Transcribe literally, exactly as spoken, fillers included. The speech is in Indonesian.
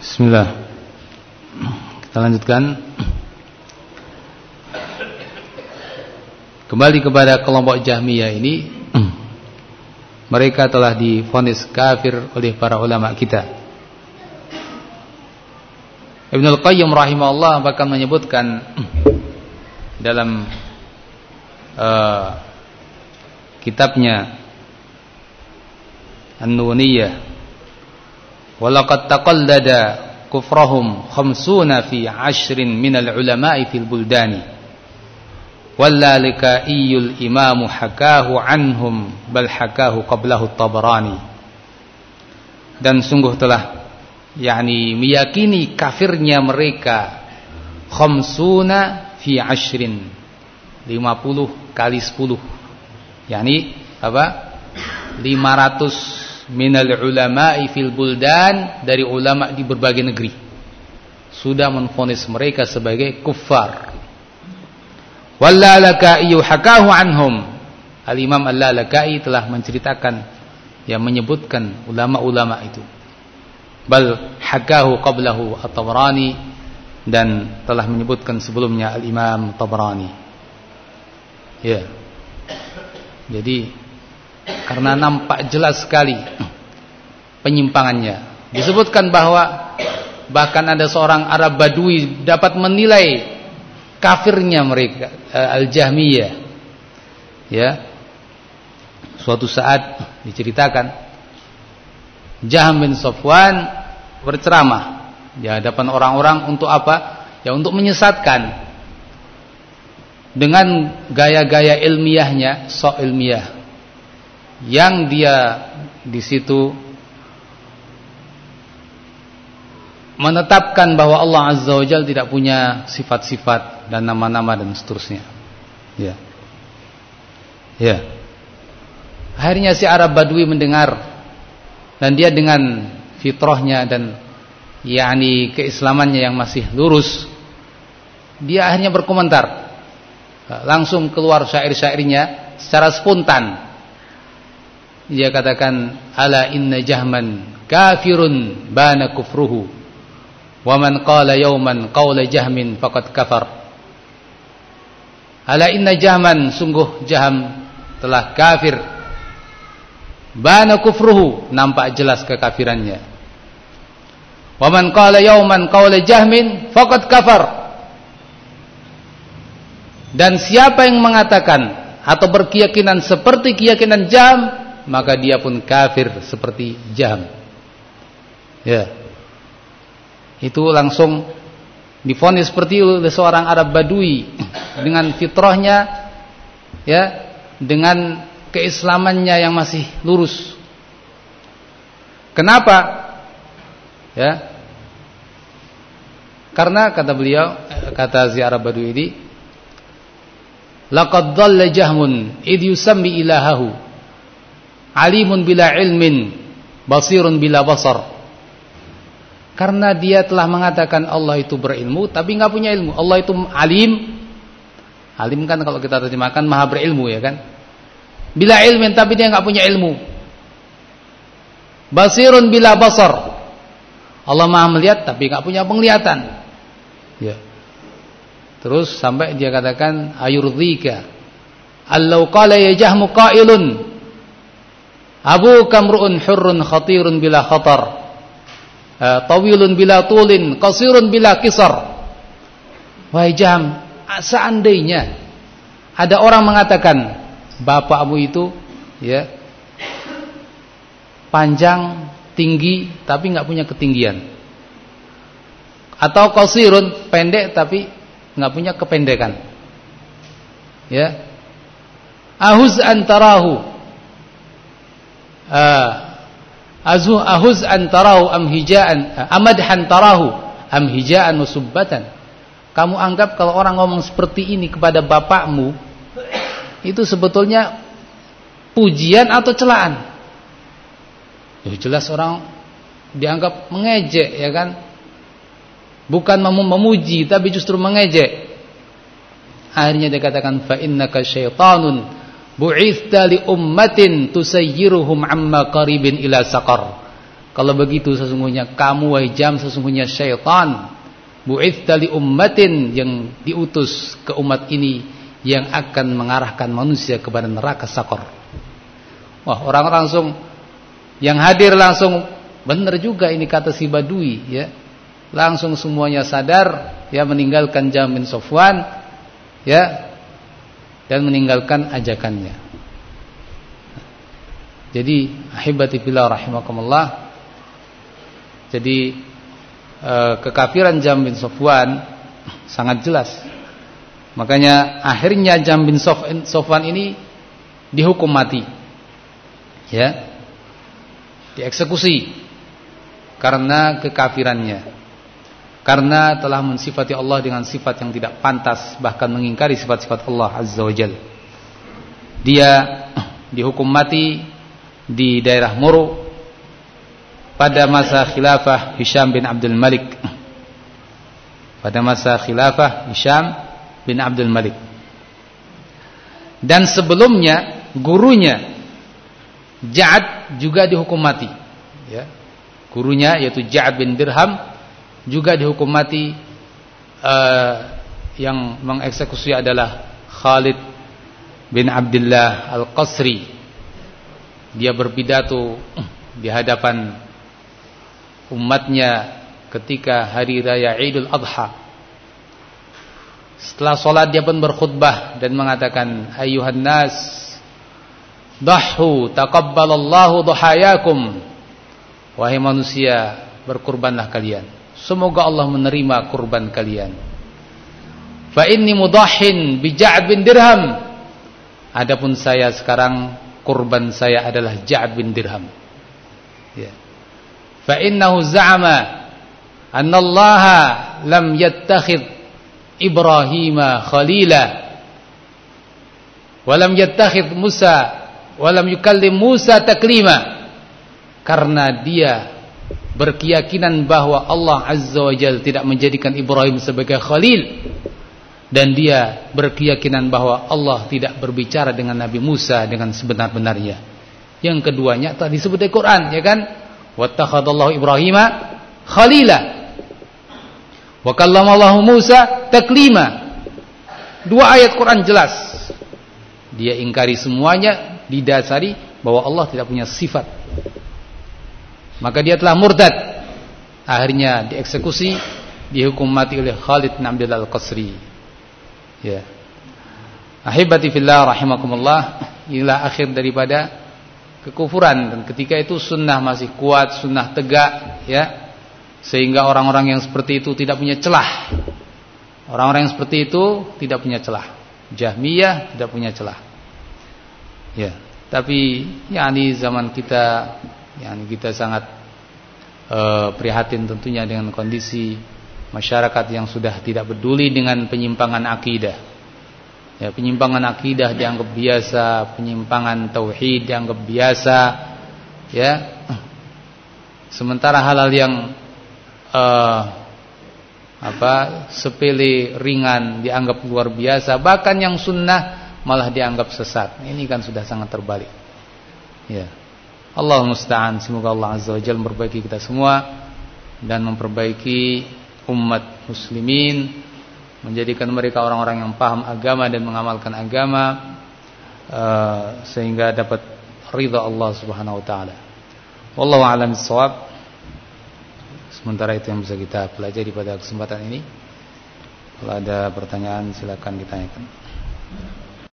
Bismillah. Kita lanjutkan. Kembali kepada kelompok Jahmiyah ini, mereka telah divonis kafir oleh para ulama kita. Ibnul Qayyim rahimahullah bahkan menyebutkan dalam uh, kitabnya An-Nuniyah, walaqad taqallada kufrahum khamsuna fi ashrin minal ulama'i fil buldani wallalika iyul imamu hakahu anhum bal hakahu qablahu at-Tabarani. Dan sungguh telah yakni meyakini kafirnya mereka khamsuna fi ashrin, lima puluh kali sepuluh, yakni apa, lima ratus minal ulama'i fil buldan, dari ulama di berbagai negeri sudah menvonis mereka sebagai kuffar. Wallalaka'i hakahu anhum, Al-Imam Al-Lalaka'i telah menceritakan, yang menyebutkan ulama-ulama itu. Bal hakahu qablahu at-Tabarani, dan telah menyebutkan sebelumnya Al-Imam Tabarani. Ya. Jadi karena nampak jelas sekali penyimpangannya. Disebutkan bahwa bahkan ada seorang Arab Badui dapat menilai kafirnya mereka, Al-Jahmiyah. Ya. Suatu saat diceritakan Jahm bin Safwan berceramah di hadapan orang-orang untuk apa? Ya, untuk menyesatkan dengan gaya-gaya ilmiahnya, sok ilmiah, yang dia di situ menetapkan bahwa Allah Azza wa Jalla tidak punya sifat-sifat dan nama-nama dan seterusnya. Ya. Ya. Akhirnya si Arab Badui mendengar, dan dia dengan fitrahnya dan yakni keislamannya yang masih lurus, dia akhirnya berkomentar. Langsung keluar syair-syairnya secara spontan. Dia katakan, ala inna Jahman kafirun bana kufruhu wa man qala yawman qawla Jahmin faqad kafar. Ala inna Jahman, sungguh Jahm telah kafir, bana kufruhu, nampak jelas kekafirannya, wa man qala yawman qawla Jahmin faqad kafar, dan siapa yang mengatakan atau berkeyakinan seperti keyakinan Jahm, maka dia pun kafir seperti Jahm. Ya. Itu langsung divonis seperti oleh seorang Arab Badui dengan fitrahnya, ya, dengan keislamannya yang masih lurus. Kenapa? Ya. Karena kata beliau, kata si Arab Badui ini, laqad dhalla Jahmun id yusammi ilahahu alimun bila ilmin, basirun bila basar. Karena dia telah mengatakan Allah itu berilmu tapi enggak punya ilmu. Allah itu alim. Alim kan kalau kita terjemahkan maha berilmu, ya kan? Bila ilmin, tapi dia enggak punya ilmu. Basirun bila basar. Allah maha melihat tapi enggak punya penglihatan. Ya. Terus sampai dia katakan ayurdhika allau qala ya Jahmu qailun Abu kamru'un hurrun khatirun bila khatar, tawilun bila tulin, qasirun bila kisar. Wahai Jahm, seandainya ada orang mengatakan bapakmu itu, ya, panjang, tinggi tapi enggak punya ketinggian, atau qasirun, pendek tapi enggak punya kependekan, ya, ahuz antarahu Uh, azuh ahuz antarahu am hijaan amadhan tarahu am hijaan musubbatan. Kamu anggap kalau orang ngomong seperti ini kepada bapakmu itu sebetulnya pujian atau celaan? Ya jelas orang dianggap mengejek, ya kan? Bukan mem- memuji tapi justru mengejek. Akhirnya dia katakan fa innaka syaitanun bu'itha li ummatin tusayyiruhum amma qaribin ila saqar. Kalau begitu sesungguhnya kamu wahai jam, sesungguhnya syaitan bu'itsa li ummatin, yang diutus ke umat ini yang akan mengarahkan manusia kepada neraka sakor. Wah, orang langsung yang hadir langsung benar juga ini kata si Badui, ya. Langsung semuanya sadar, ya, meninggalkan Jahm bin Safwan, ya, dan meninggalkan ajakannya. Jadi ahibati fillah rahimakumullah. Jadi eh, kekafiran Jahm bin Safwan sangat jelas. Makanya akhirnya Jahm bin Safwan ini dihukum mati, ya, dieksekusi karena kekafirannya, karena telah mensifati Allah dengan sifat yang tidak pantas, bahkan mengingkari sifat-sifat Allah Azza wa Jalla. Dia dihukum mati di daerah Muru pada masa khilafah Hisham bin Abdul Malik. Pada masa khilafah Hisham bin Abdul Malik. Dan sebelumnya gurunya Ja'ad juga dihukum mati, ya. Gurunya yaitu Ja'ad bin Dirham juga dihukum mati. uh, Yang mengeksekusi adalah Khalid bin Abdullah Al-Qasri. Dia berpidato di hadapan umatnya ketika hari raya Idul Adha. Setelah sholat dia pun berkhutbah dan mengatakan, ayuhan nas, dahu taqabbalallahu dhahayakum. Wahai manusia, berkurbanlah kalian, semoga Allah menerima kurban kalian. Fa inni mudahin bi Ja'ad bin Dirham. Adapun saya sekarang, kurban saya adalah Ja'ad bin Dirham, ya. Fa innahu za'ama anna Allah lam yattakhidh Ibrahim khalila wa lam yattakhidh Musa wa lam yukallim Musa taklima. Karena dia berkeyakinan bahwa Allah Azza wa Jalla tidak menjadikan Ibrahim sebagai khalil, dan dia berkeyakinan bahwa Allah tidak berbicara dengan Nabi Musa dengan sebenar-benarnya. Yang keduanya telah disebut di Quran, ya kan? Wattakhadallahu Ibrahima khalila wa kallamallahu Musa taklima. Dua ayat Quran jelas. Dia ingkari semuanya, didasari bahwa Allah tidak punya sifat. Maka dia telah murtad. Akhirnya dieksekusi, dihukum mati oleh Khalid bin Abdullah Al-Qasri, ya. Ahibati fillah rahimakumullah. Inilah akhir daripada kekufuran, dan ketika itu sunnah masih kuat, sunnah tegak, ya, sehingga orang-orang yang seperti itu tidak punya celah. Orang-orang yang seperti itu tidak punya celah. Jahmiyah tidak punya celah, ya. Tapi yakni zaman kita, yakni kita sangat uh, prihatin tentunya dengan kondisi masyarakat yang sudah tidak peduli dengan penyimpangan akidah. Ya, penyimpangan akidah dianggap biasa, penyimpangan tauhid dianggap biasa, ya. Sementara hal-hal yang uh, apa sepele, ringan dianggap luar biasa, bahkan yang sunnah malah dianggap sesat. Ini kan sudah sangat terbalik, ya. Allahumma musta'an. Semoga Allah Azza wa Jalla memperbaiki kita semua dan memperbaiki umat muslimin, menjadikan mereka orang-orang yang paham agama dan mengamalkan agama, uh, sehingga dapat ridha Allah Subhanahu wa taala. Wallahu a'lam bissawab. Sementara itu yang bisa kita pelajari pada kesempatan ini. Kalau ada pertanyaan silakan ditanyakan.